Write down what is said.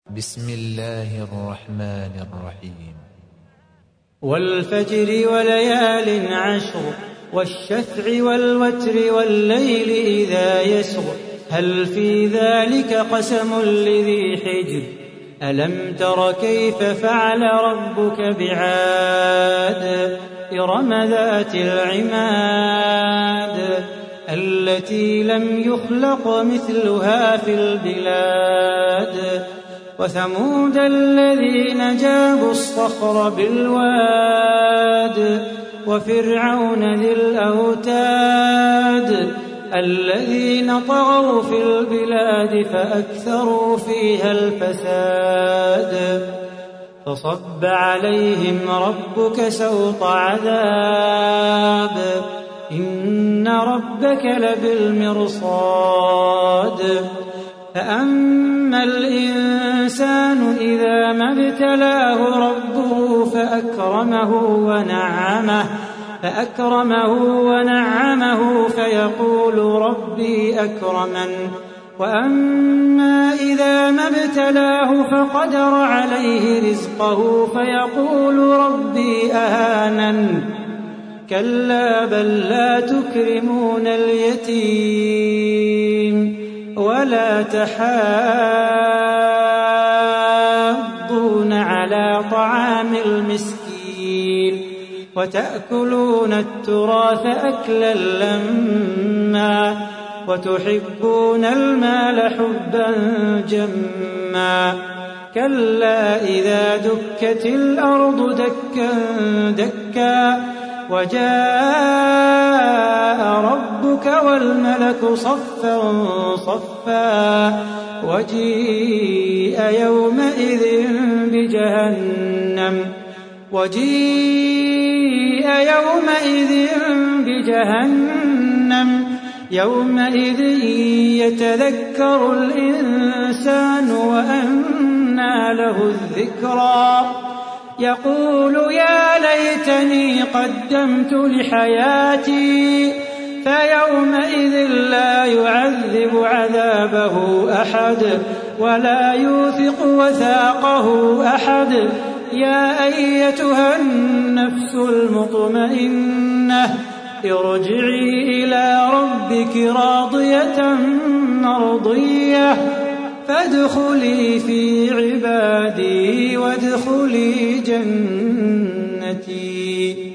بسم الله الرحمن الرحيم. والفجر وليال عشر والشفع والوتر والليل إذا يسر هل في ذلك قسم لذي حجر ألم تر كيف فعل ربك بعاد إرم ذات العماد التي لم يخلق مثلها في البلاد وثمود الذين جابوا الصخر بالواد وفرعون ذي الأوتاد الذين طغوا في البلاد فأكثروا فيها الفساد فصب عليهم ربك سوط عذاب إن ربك لبالمرصاد فأما الإنسان إذا ما ابتلاه ربه فأكرمه ونعمه فيقول ربي أكرمن وأما إذا ما ابتلاه فقدر عليه رزقه فيقول ربي أهانن كلا بل لا تكرمون اليتيم ولا تحاضون على طعام المسكين وتأكلون التراث أكلا لما وتحبون المال حبا جما كلا إذا دكت الأرض دكا دكا وجاء ربك والملك صفا صفا وجيء يومئذ يومئذ يتذكر الإنسان وأنى له الذكرى يقول يا ليتني قدمت لحياتي فيومئذ لا يعذب عذابه أحد ولا يوثق وثاقه أحد يا أيتها النفس المطمئنة ارجعي إلى ربك راضية مرضية فادخلي في عبادي وادخلي جنتي.